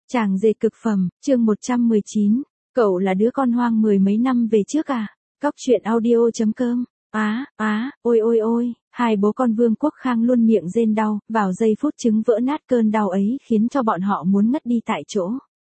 Chàng dệt cực phẩm, chương 119. Cậu là đứa con hoang mười mấy năm về trước à? Cóc truyện audio.com. Ôi ôi ôi, hai bố con Vương Quốc Khang luôn miệng rên đau, vào giây phút trứng vỡ nát cơn đau ấy khiến cho bọn họ muốn ngất đi tại chỗ.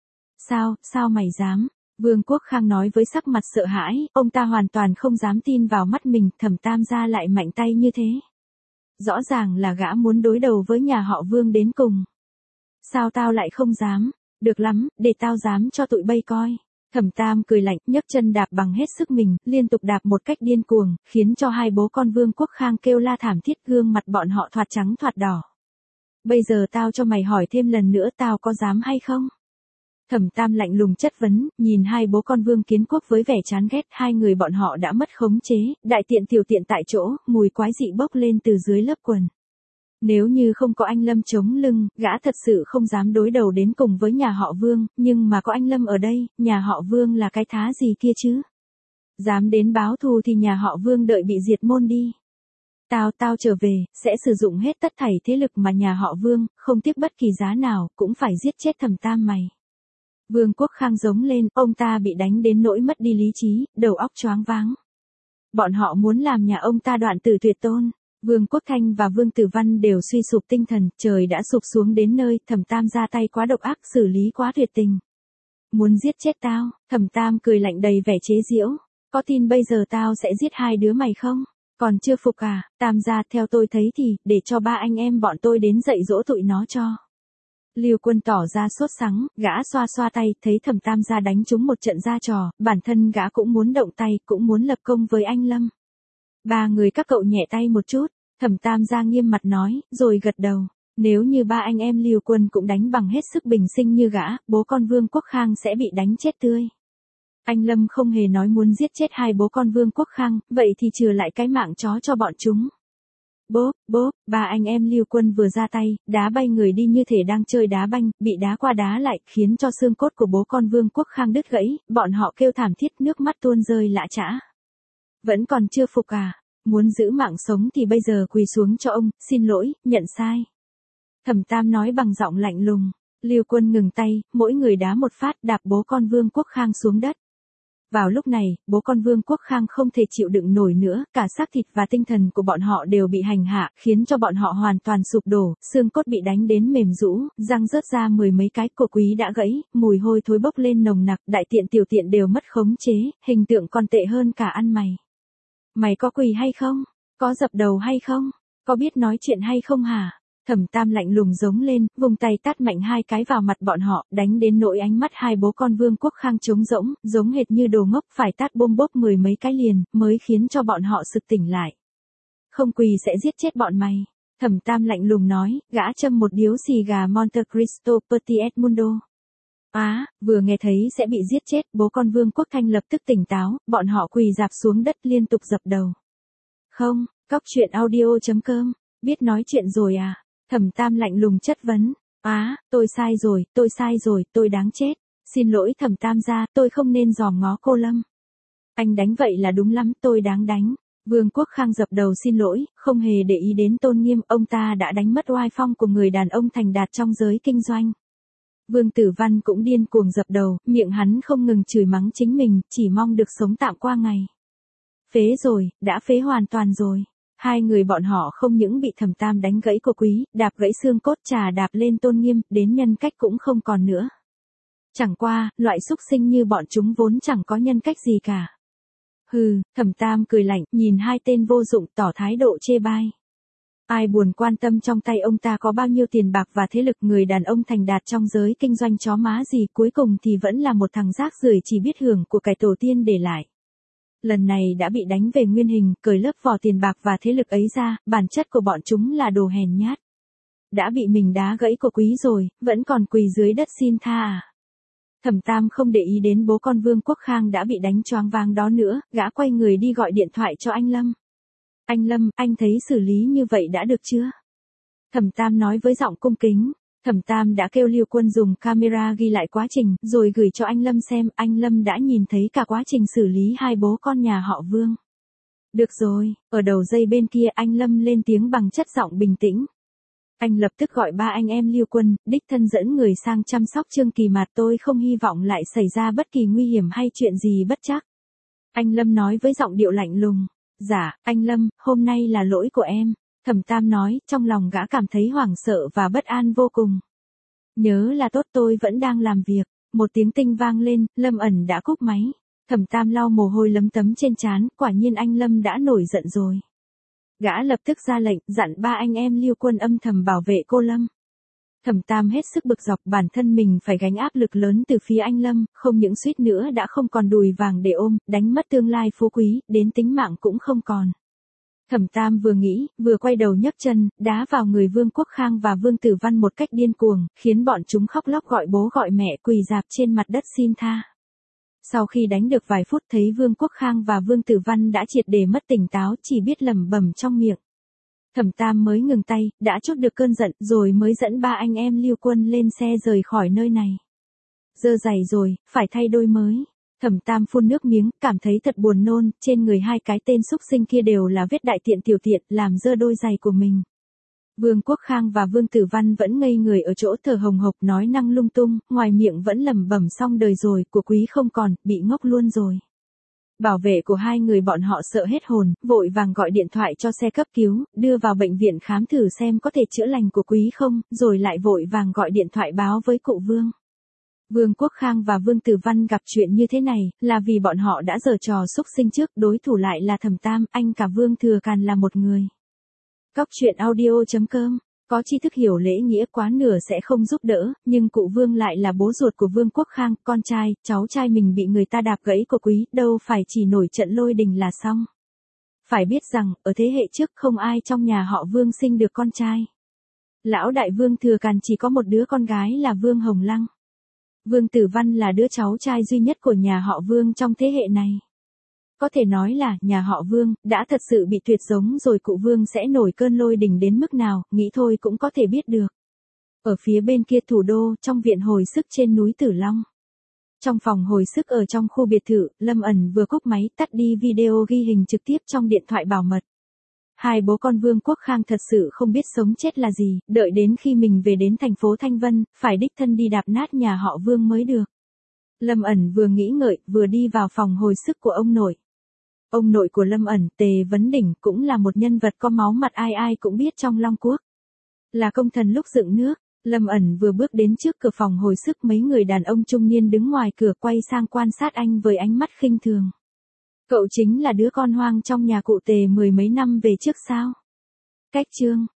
Sao mày dám? Vương Quốc Khang nói với sắc mặt sợ hãi, ông ta hoàn toàn không dám tin vào mắt mình, Thẩm Tam gia lại mạnh tay như thế. Rõ ràng là gã muốn đối đầu với nhà họ Vương đến cùng. Sao tao lại không dám? Được lắm, để tao dám cho tụi bay coi. Thẩm Tam cười lạnh, nhấc chân đạp bằng hết sức mình, liên tục đạp một cách điên cuồng, khiến cho hai bố con Vương Quốc Khang kêu la thảm thiết, gương mặt bọn họ thoạt trắng thoạt đỏ. Bây giờ tao cho mày hỏi thêm lần nữa, tao có dám hay không? Thẩm Tam lạnh lùng chất vấn, nhìn hai bố con Vương Kiến Quốc với vẻ chán ghét, hai người bọn họ đã mất khống chế, đại tiện tiểu tiện tại chỗ, mùi quái dị bốc lên từ dưới lớp quần. Nếu như không có anh Lâm chống lưng, gã thật sự không dám đối đầu đến cùng với nhà họ Vương, nhưng mà có anh Lâm ở đây, nhà họ Vương là cái thá gì kia chứ? Dám đến báo thù thì nhà họ Vương đợi bị diệt môn đi. Tao trở về, sẽ sử dụng hết tất thảy thế lực mà nhà họ Vương, không tiếc bất kỳ giá nào, cũng phải giết chết Thẩm Tam mày. Vương Quốc Khang giống lên, ông ta bị đánh đến nỗi mất đi lý trí, đầu óc choáng váng. Bọn họ muốn làm nhà ông ta đoạn tử tuyệt tôn. Vương Quốc Thanh và Vương Tử Văn đều suy sụp tinh thần, trời đã sụp xuống đến nơi, Thẩm Tam ra tay quá độc ác, xử lý quá tuyệt tình. Muốn giết chết tao? Thẩm Tam cười lạnh đầy vẻ chế giễu. Có tin bây giờ tao sẽ giết hai đứa mày không? Còn chưa phục à? Tam gia, theo tôi thấy thì, để cho ba anh em bọn tôi đến dạy dỗ tụi nó cho. Lưu Quân tỏ ra sốt sắng, gã xoa xoa tay, thấy Thẩm Tam gia đánh trúng một trận ra trò, bản thân gã cũng muốn động tay, cũng muốn lập công với anh Lâm. Ba người các cậu nhẹ tay một chút, Thẩm Tam gia nghiêm mặt nói, rồi gật đầu. Nếu như ba anh em Lưu Quân cũng đánh bằng hết sức bình sinh như gã, bố con Vương Quốc Khang sẽ bị đánh chết tươi. Anh Lâm không hề nói muốn giết chết hai bố con Vương Quốc Khang, vậy thì trừ lại cái mạng chó cho bọn chúng. Bốp, ba anh em Lưu Quân vừa ra tay, đá bay người đi như thể đang chơi đá banh, bị đá qua đá lại, khiến cho xương cốt của bố con Vương Quốc Khang đứt gãy, bọn họ kêu thảm thiết, nước mắt tuôn rơi lã chã. Vẫn còn chưa phục à? Muốn giữ mạng sống thì bây giờ quỳ xuống cho ông, xin lỗi, nhận sai. Thẩm Tam nói bằng giọng lạnh lùng. Lưu Quân ngừng tay, mỗi người đá một phát, đạp bố con Vương Quốc Khang xuống đất. Vào lúc này, bố con Vương Quốc Khang không thể chịu đựng nổi nữa, cả xác thịt và tinh thần của bọn họ đều bị hành hạ, khiến cho bọn họ hoàn toàn sụp đổ, xương cốt bị đánh đến mềm rũ, răng rớt ra mười mấy cái, cổ quý đã gãy, mùi hôi thối bốc lên nồng nặc, đại tiện tiểu tiện đều mất khống chế, hình tượng còn tệ hơn cả ăn mày. Mày có quỳ hay không? Có dập đầu hay không? Có biết nói chuyện hay không hả? Thẩm Tam lạnh lùng giống lên, vùng tay tát mạnh hai cái vào mặt bọn họ, đánh đến nỗi ánh mắt hai bố con Vương Quốc Khang trống rỗng, giống hệt như đồ ngốc, phải tát bôm bốp mười mấy cái liền, mới khiến cho bọn họ sực tỉnh lại. Không quỳ sẽ giết chết bọn mày. Thẩm Tam lạnh lùng nói, gã châm một điếu xì gà Monte Cristo Petit Mundo. Vừa nghe thấy sẽ bị giết chết, bố con Vương Quốc Thanh lập tức tỉnh táo, bọn họ quỳ rạp xuống đất liên tục dập đầu. Không, cóc truyện audio.com, biết nói chuyện rồi à? Thẩm Tam lạnh lùng chất vấn. Tôi sai rồi, tôi đáng chết. Xin lỗi Thẩm Tam gia, tôi không nên dòm ngó cô Lâm. Anh đánh vậy là đúng lắm, tôi đáng đánh. Vương Quốc Khang dập đầu xin lỗi, không hề để ý đến tôn nghiêm, ông ta đã đánh mất oai phong của người đàn ông thành đạt trong giới kinh doanh. Vương Tử Văn cũng điên cuồng dập đầu, miệng hắn không ngừng chửi mắng chính mình, chỉ mong được sống tạm qua ngày. Phế rồi, đã phế hoàn toàn rồi. Hai người bọn họ không những bị Thẩm Tam đánh gãy cổ quý, đạp gãy xương cốt, trà đạp lên tôn nghiêm, đến nhân cách cũng không còn nữa. Chẳng qua, loại xúc sinh như bọn chúng vốn chẳng có nhân cách gì cả. Hừ, Thẩm Tam cười lạnh, nhìn hai tên vô dụng, tỏ thái độ chê bai. Ai buồn quan tâm trong tay ông ta có bao nhiêu tiền bạc và thế lực, người đàn ông thành đạt trong giới kinh doanh chó má gì, cuối cùng thì vẫn là một thằng rác rưởi chỉ biết hưởng của cải tổ tiên để lại. Lần này đã bị đánh về nguyên hình, cởi lớp vỏ tiền bạc và thế lực ấy ra, bản chất của bọn chúng là đồ hèn nhát. Đã bị mình đá gãy cổ quý rồi, vẫn còn quỳ dưới đất xin tha à? Thẩm Tam không để ý đến bố con Vương Quốc Khang đã bị đánh choáng váng đó nữa, gã quay người đi gọi điện thoại cho anh Lâm. Anh Lâm, anh thấy xử lý như vậy đã được chưa? Thẩm Tam nói với giọng cung kính. Thẩm Tam đã kêu Lưu Quân dùng camera ghi lại quá trình, rồi gửi cho anh Lâm xem, anh Lâm đã nhìn thấy cả quá trình xử lý hai bố con nhà họ Vương. Được rồi, ở đầu dây bên kia anh Lâm lên tiếng bằng chất giọng bình tĩnh. Anh lập tức gọi ba anh em Lưu Quân, đích thân dẫn người sang chăm sóc Trương Kỳ Mạt, tôi không hy vọng lại xảy ra bất kỳ nguy hiểm hay chuyện gì bất trắc. Anh Lâm nói với giọng điệu lạnh lùng. Dạ, anh Lâm, hôm nay là lỗi của em. Thẩm Tam nói, trong lòng gã cảm thấy hoảng sợ và bất an vô cùng. Nhớ là tốt, tôi vẫn đang làm việc. Một tiếng tinh vang lên, Lâm ẩn đã cúp máy. Thẩm Tam lau mồ hôi lấm tấm trên trán, quả nhiên anh Lâm đã nổi giận rồi. Gã lập tức ra lệnh, dặn ba anh em Lưu Quân âm thầm bảo vệ cô Lâm. Thẩm Tam hết sức bực dọc, bản thân mình phải gánh áp lực lớn từ phía anh Lâm, không những suýt nữa đã không còn đùi vàng để ôm, đánh mất tương lai phú quý, đến tính mạng cũng không còn. Thẩm Tam vừa nghĩ, vừa quay đầu nhấc chân, đá vào người Vương Quốc Khang và Vương Tử Văn một cách điên cuồng, khiến bọn chúng khóc lóc gọi bố gọi mẹ, quỳ rạp trên mặt đất xin tha. Sau khi đánh được vài phút thấy Vương Quốc Khang và Vương Tử Văn đã triệt để mất tỉnh táo, chỉ biết lẩm bẩm trong miệng. Thẩm Tam mới ngừng tay, đã trút được cơn giận, rồi mới dẫn ba anh em Lưu Quân lên xe rời khỏi nơi này. Dơ giày rồi, phải thay đôi mới. Thẩm Tam phun nước miếng, cảm thấy thật buồn nôn, trên người hai cái tên xúc sinh kia đều là vết đại tiện tiểu tiện, làm dơ đôi giày của mình. Vương Quốc Khang và Vương Tử Văn vẫn ngây người ở chỗ thở hồng hộc, nói năng lung tung, ngoài miệng vẫn lẩm bẩm xong đời rồi, của quý không còn, bị ngốc luôn rồi. Bảo vệ của hai người bọn họ sợ hết hồn, vội vàng gọi điện thoại cho xe cấp cứu, đưa vào bệnh viện khám thử xem có thể chữa lành của quý không, rồi lại vội vàng gọi điện thoại báo với cụ Vương. Vương Quốc Khang và Vương Tử Văn gặp chuyện như thế này, là vì bọn họ đã giở trò xúc sinh trước, đối thủ lại là Thẩm Tam, anh cả Vương Thừa Càn là một người. Cóc truyện audio.com, có tri thức hiểu lễ nghĩa quá nửa sẽ không giúp đỡ, nhưng cụ Vương lại là bố ruột của Vương Quốc Khang, con trai, cháu trai mình bị người ta đạp gãy của quý, đâu phải chỉ nổi trận lôi đình là xong. Phải biết rằng, ở thế hệ trước không ai trong nhà họ Vương sinh được con trai. Lão đại Vương Thừa Càn chỉ có một đứa con gái là Vương Hồng Lăng. Vương Tử Văn là đứa cháu trai duy nhất của nhà họ Vương trong thế hệ này. Có thể nói là, nhà họ Vương, đã thật sự bị tuyệt giống rồi, cụ Vương sẽ nổi cơn lôi đình đến mức nào, nghĩ thôi cũng có thể biết được. Ở phía bên kia thủ đô, trong viện hồi sức trên núi Tử Long. Trong phòng hồi sức ở trong khu biệt thự, Lâm ẩn vừa cúp máy tắt đi video ghi hình trực tiếp trong điện thoại bảo mật. Hai bố con Vương Quốc Khang thật sự không biết sống chết là gì, đợi đến khi mình về đến thành phố Thanh Vân, phải đích thân đi đạp nát nhà họ Vương mới được. Lâm ẩn vừa nghĩ ngợi, vừa đi vào phòng hồi sức của ông nội. Ông nội của Lâm ẩn, Tề Vấn Đỉnh, cũng là một nhân vật có máu mặt ai ai cũng biết trong Long Quốc. Là công thần lúc dựng nước, Lâm ẩn vừa bước đến trước cửa phòng hồi sức, mấy người đàn ông trung niên đứng ngoài cửa quay sang quan sát anh với ánh mắt khinh thường. Cậu chính là đứa con hoang trong nhà cụ Tề mười mấy năm về trước sao? Cách chương